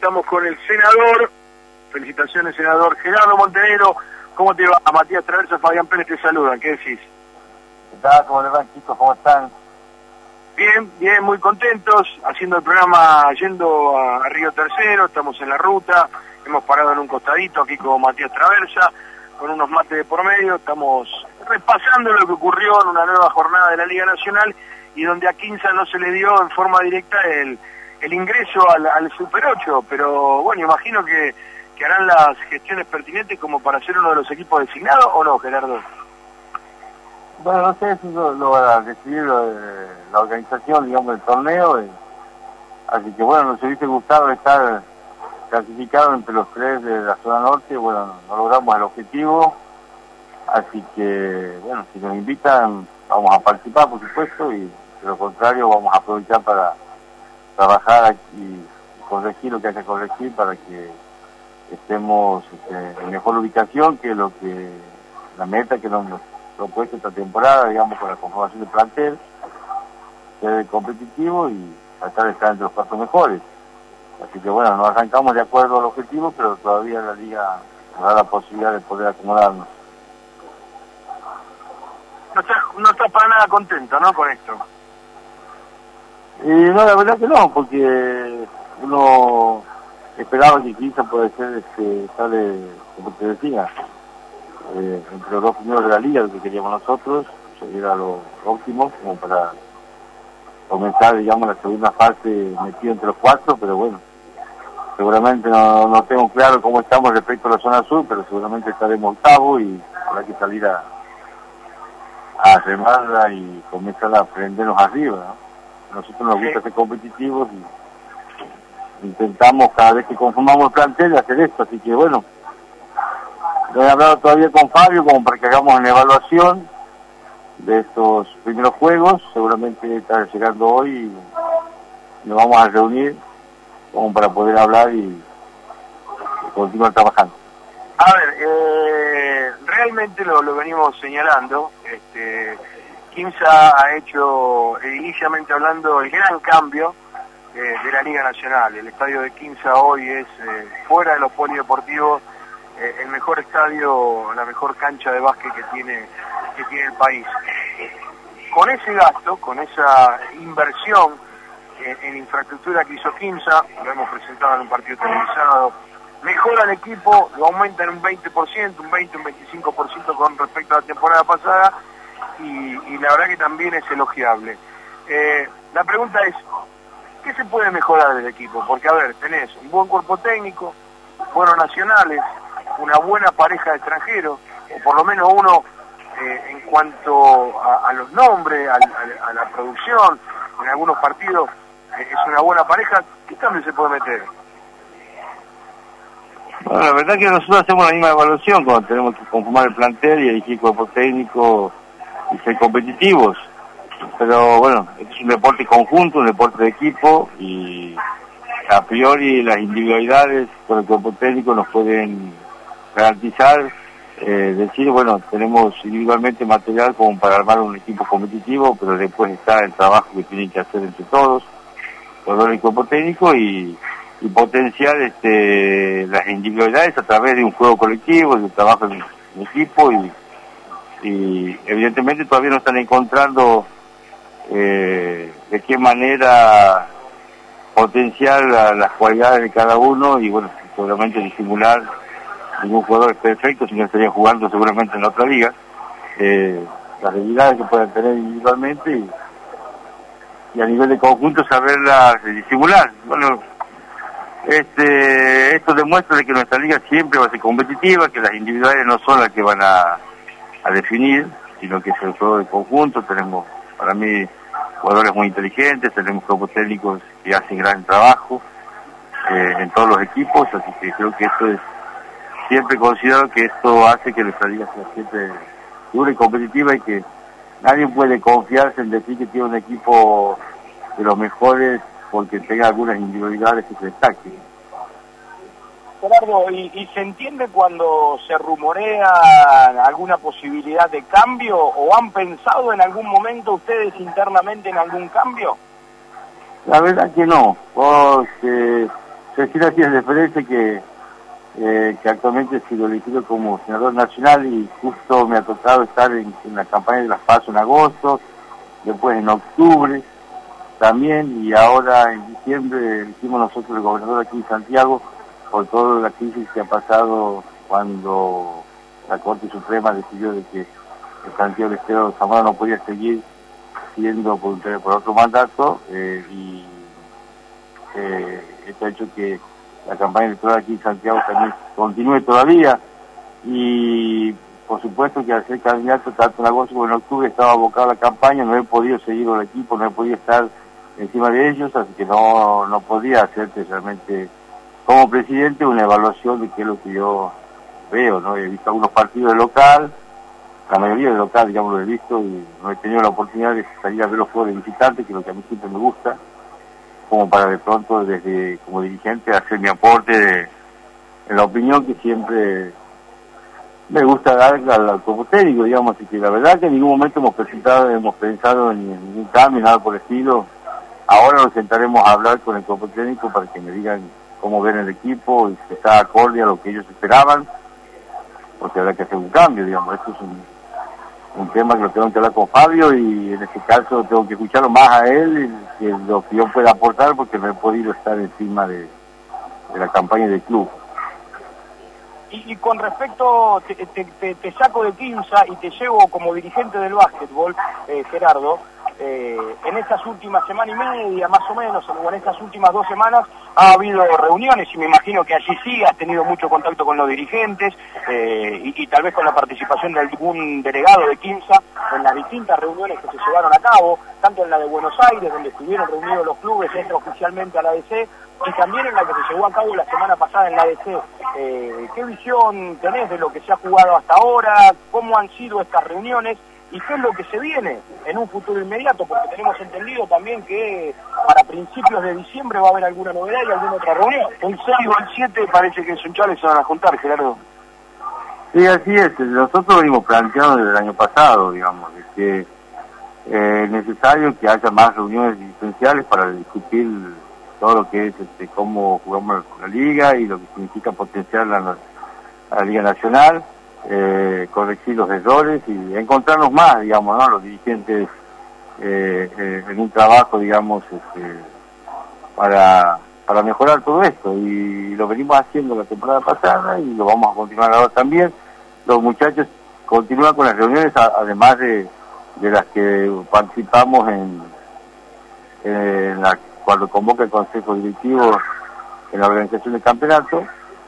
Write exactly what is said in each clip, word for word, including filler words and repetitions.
estamos con el senador. Felicitaciones, senador Gerardo Montenegro. ¿Cómo te va? Matías Traversa, Fabián Pérez te saludan. ¿Qué decís? ¿Qué tal? ¿Cómo le van, chicos? ¿Cómo están? Bien, bien, muy contentos, haciendo el programa yendo a, a Río Tercero, estamos en la ruta, hemos parado en un costadito aquí con Matías Traversa, con unos mates de por medio, estamos repasando lo que ocurrió en una nueva jornada de la Liga Nacional y donde a Quimsa no se le dio en forma directa el, el ingreso al, al Super ocho, pero bueno, imagino que, que harán las gestiones pertinentes como para ser uno de los equipos designados, ¿o no, Gerardo? Bueno, no sé, eso lo, lo va a decidir eh, la organización, digamos, del torneo. Eh. Así que bueno, nos hubiese gustado estar clasificados entre los tres de la zona norte. Bueno, no logramos el objetivo. Así que, bueno, si nos invitan, vamos a participar, por supuesto, y de lo contrario, vamos a aprovechar para trabajar y, y corregir lo que hay que corregir para que estemos este, en mejor ubicación que lo que la meta que nos propuesto esta temporada, digamos, con la conformación del plantel, ser competitivo y tratar de estar entre los cuatro mejores. Así que bueno, nos arrancamos de acuerdo al objetivo, pero todavía la liga nos da la posibilidad de poder acomodarnos. No estás no está para nada contento, ¿no?, con esto. Y no, la verdad que no, porque uno esperaba que quizá puede ser, este, sale, como te decía, Eh, entre los dos primeros de la liga, lo que queríamos nosotros, era lo óptimo, como para comenzar, digamos, la segunda fase metido entre los cuatro, pero bueno, seguramente no, no tengo claro cómo estamos respecto a la zona sur, pero seguramente estaremos octavo y habrá que salir a, a remarla y comenzar a prendernos arriba, ¿no? A nosotros nos gusta ser competitivos y intentamos cada vez que conformamos el plantel hacer esto, así que bueno, no he hablado todavía con Fabio como para que hagamos una evaluación de estos primeros juegos. Seguramente está llegando hoy y nos vamos a reunir como para poder hablar y, y continuar trabajando. A ver, eh, realmente lo, lo venimos señalando. Este, Quimsa ha hecho, ediliciamente hablando, el gran cambio eh, de la Liga Nacional. El estadio de Quimsa hoy es, eh, fuera de los polideportivos, Eh, el mejor estadio, la mejor cancha de básquet que tiene que tiene el país. Con ese gasto, con esa inversión en, en infraestructura que hizo Quimsa, lo hemos presentado en un partido televisado, mejora el equipo, lo aumenta en un veinte por ciento, un veinte, un veinticinco por ciento con respecto a la temporada pasada, y, y la verdad que también es elogiable. Eh, la pregunta es, ¿qué se puede mejorar del equipo? Porque, a ver, tenés un buen cuerpo técnico, buenos nacionales, una buena pareja de extranjeros, o por lo menos uno eh, en cuanto a, a los nombres, a, a, a la producción, en algunos partidos eh, es una buena pareja. ¿Qué cambio se puede meter? Bueno, la verdad que nosotros hacemos la misma evaluación cuando tenemos que conformar el plantel y elegir cuerpo técnico y ser competitivos, pero bueno, este es un deporte conjunto, un deporte de equipo, y a priori las individualidades con el cuerpo técnico nos pueden garantizar, eh, decir, bueno, tenemos individualmente material como para armar un equipo competitivo, pero después está el trabajo que tienen que hacer entre todos, todo el cuerpo técnico, y, y potenciar este, las individualidades a través de un juego colectivo, de un trabajo en, en equipo, y, y evidentemente todavía no están encontrando eh, de qué manera potenciar la, las cualidades de cada uno, y bueno, seguramente disimular. Ningún jugador es perfecto, si no estaría jugando seguramente en la otra liga. Eh, las debilidades que puedan tener individualmente y, y a nivel de conjunto saberlas disimular. Bueno, este, esto demuestra de que nuestra liga siempre va a ser competitiva, que las individuales no son las que van a, a definir, sino que es el juego de conjunto. Tenemos, para mí, jugadores muy inteligentes, tenemos grupos técnicos que hacen gran trabajo eh, en todos los equipos, así que creo que esto es, siempre considero que esto hace que nuestra liga sea siempre dura y competitiva, y que nadie puede confiarse en decir que tiene un equipo de los mejores porque tenga algunas individualidades que se destaquen. Gerardo, ¿y, ¿y se entiende cuando se rumorea alguna posibilidad de cambio, o han pensado en algún momento ustedes internamente en algún cambio? La verdad que no, porque decir así es referencia que, eh, que actualmente he sido elegido como senador nacional y justo me ha tocado estar en, en la campaña de las PASO en agosto, después en octubre también, y ahora en diciembre elegimos nosotros el gobernador aquí en Santiago por toda la crisis que ha pasado cuando la Corte Suprema decidió de que el Santiago del Estero Zamora no podía seguir siendo por, por otro mandato, eh, y eh, esto ha hecho que la campaña electoral aquí en Santiago también continúe todavía, y por supuesto que al ser candidato tanto en agosto como en octubre estaba abocado a la campaña, no he podido seguir el equipo, no he podido estar encima de ellos, así que no, no podía hacerte realmente como presidente una evaluación de qué es lo que yo veo, ¿no? He visto algunos partidos de local, la mayoría de local, digamos, lo he visto y no he tenido la oportunidad de salir a ver los juegos de visitante, que es lo que a mí siempre me gusta, como para de pronto desde como dirigente hacer mi aporte de, en la opinión que siempre me gusta dar al, al cuerpo técnico, digamos, así que la verdad que en ningún momento hemos presentado, hemos pensado en, en ningún cambio, nada por el estilo. Ahora nos sentaremos a hablar con el cuerpo técnico para que me digan cómo ven el equipo y si está acorde a lo que ellos esperaban, porque habrá que hacer un cambio, digamos. Esto es un, un tema que lo tengo que hablar con Fabio y en este caso tengo que escucharlo más a él que lo que yo pueda aportar, porque no he podido estar encima de, de la campaña del club. Y, y con respecto, te, te, te, te saco de Quimsa y te llevo como dirigente del básquetbol, eh, Gerardo, eh, en estas últimas semana y media, más o menos, o en estas últimas dos semanas, ha habido reuniones y me imagino que allí sí has tenido mucho contacto con los dirigentes eh, y, y tal vez con la participación de algún delegado de Quimsa en las distintas reuniones que se llevaron a cabo, tanto en la de Buenos Aires, donde estuvieron reunidos los clubes extraoficialmente a la A D C, y también en la que se llevó a cabo la semana pasada en la A D C. Eh, ¿Qué visión tenés de lo que se ha jugado hasta ahora? ¿Cómo han sido estas reuniones? ¿Y qué es lo que se viene en un futuro inmediato? Porque tenemos entendido también que para principios de diciembre va a haber alguna novedad y alguna otra reunión. El seis o el siete parece que en Sunchales se van a juntar, Gerardo. Sí, así es. Nosotros venimos planteando desde el año pasado, digamos, de que eh, es necesario que haya más reuniones dirigenciales para discutir todo lo que es este, cómo jugamos la liga y lo que significa potenciar la, la Liga Nacional, eh, corregir los errores y encontrarnos más, digamos, ¿no? Los dirigentes eh, eh, en un trabajo, digamos, este, para, para mejorar todo esto. Y lo venimos haciendo la temporada pasada y lo vamos a continuar ahora también. Los muchachos continúan con las reuniones, además de, de las que participamos en, en la cuando convoca el Consejo Directivo en la organización del campeonato.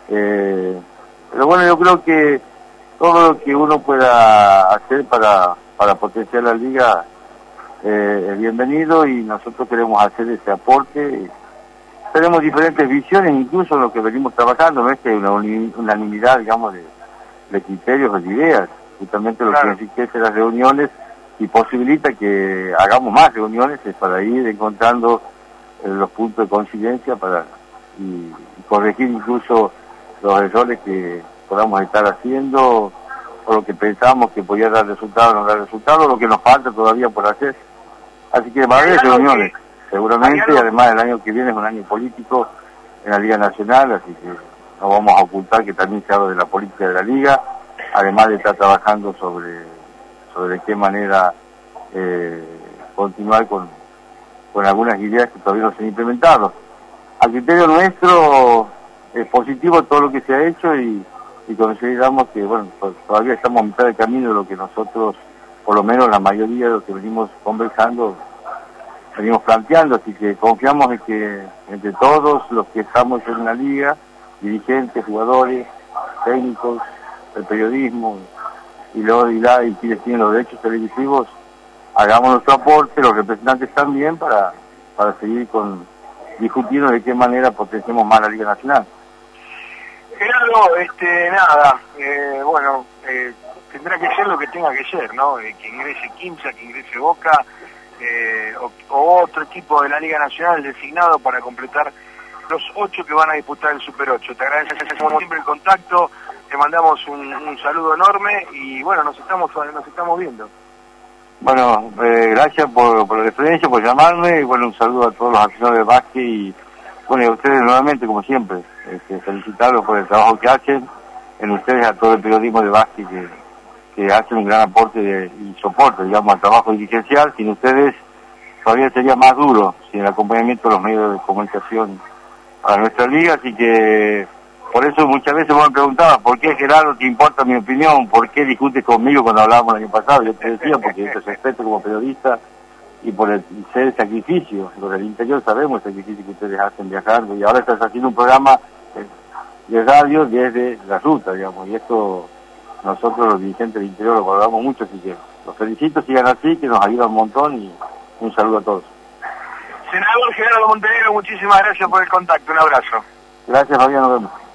Eh, pero bueno, yo creo que todo lo que uno pueda hacer para, para potenciar la liga eh, es bienvenido y nosotros queremos hacer ese aporte. Tenemos diferentes visiones, incluso en lo que venimos trabajando, no es que hay una unanimidad, digamos, de, de criterios o de ideas. Justamente lo claro. que enriquece las reuniones y posibilita que hagamos más reuniones es para ir encontrando los puntos de coincidencia para y, y corregir incluso los errores que podamos estar haciendo o lo que pensamos que podía dar resultado o no dar resultado, lo que nos falta todavía por hacer. Así que va a haber reuniones, que, seguramente, y además el año que viene es un año político en la Liga Nacional, así que no vamos a ocultar que también se habla de la política de la Liga, además de estar trabajando sobre, sobre qué manera eh, continuar con con algunas ideas que todavía no se han implementado. Al criterio nuestro es positivo todo lo que se ha hecho y, y consideramos que bueno todavía estamos a mitad del camino de lo que nosotros, por lo menos la mayoría de lo que venimos conversando, venimos planteando, así que confiamos en que entre todos los que estamos en la liga, dirigentes, jugadores, técnicos, el periodismo y, lo, y, la, y quienes tienen los derechos televisivos, hagamos nuestro aporte, los representantes también, para, para seguir con discutiendo de qué manera potenciamos más la Liga Nacional. Gerardo, este, nada, eh, bueno, eh, tendrá que ser lo que tenga que ser, ¿no? Eh, que ingrese Quimsa, que ingrese Boca, eh, o, o otro equipo de la Liga Nacional designado para completar los ocho que van a disputar el Super ocho. Te agradecemos siempre el contacto, te mandamos un, un saludo enorme y bueno, nos estamos, nos estamos viendo. Bueno, eh, gracias por, por la referencia, por llamarme, y bueno, un saludo a todos los aficionados de básquet y, Bueno, y a ustedes nuevamente, como siempre, este, felicitarlos por el trabajo que hacen, en ustedes a todo el periodismo de básquet que, que hacen un gran aporte de, y soporte, digamos, al trabajo dirigencial. Sin ustedes todavía sería más duro, sin el acompañamiento de los medios de comunicación a nuestra liga, así que por eso muchas veces me han preguntado, ¿por qué, Gerardo, te importa mi opinión? ¿Por qué discutes conmigo cuando hablábamos el año pasado? Yo te decía, porque yo te respeto como periodista y por el ser sacrificio. Los del interior sabemos el sacrificio que ustedes hacen viajando, y ahora estás haciendo un programa de radio desde la ruta, digamos, y esto nosotros los dirigentes del interior lo valoramos mucho, así que los felicito, sigan así, que nos ayuda un montón, y un saludo a todos. Senador Gerardo Montenegro, muchísimas gracias por el contacto, un abrazo. Gracias, Fabián, nos vemos.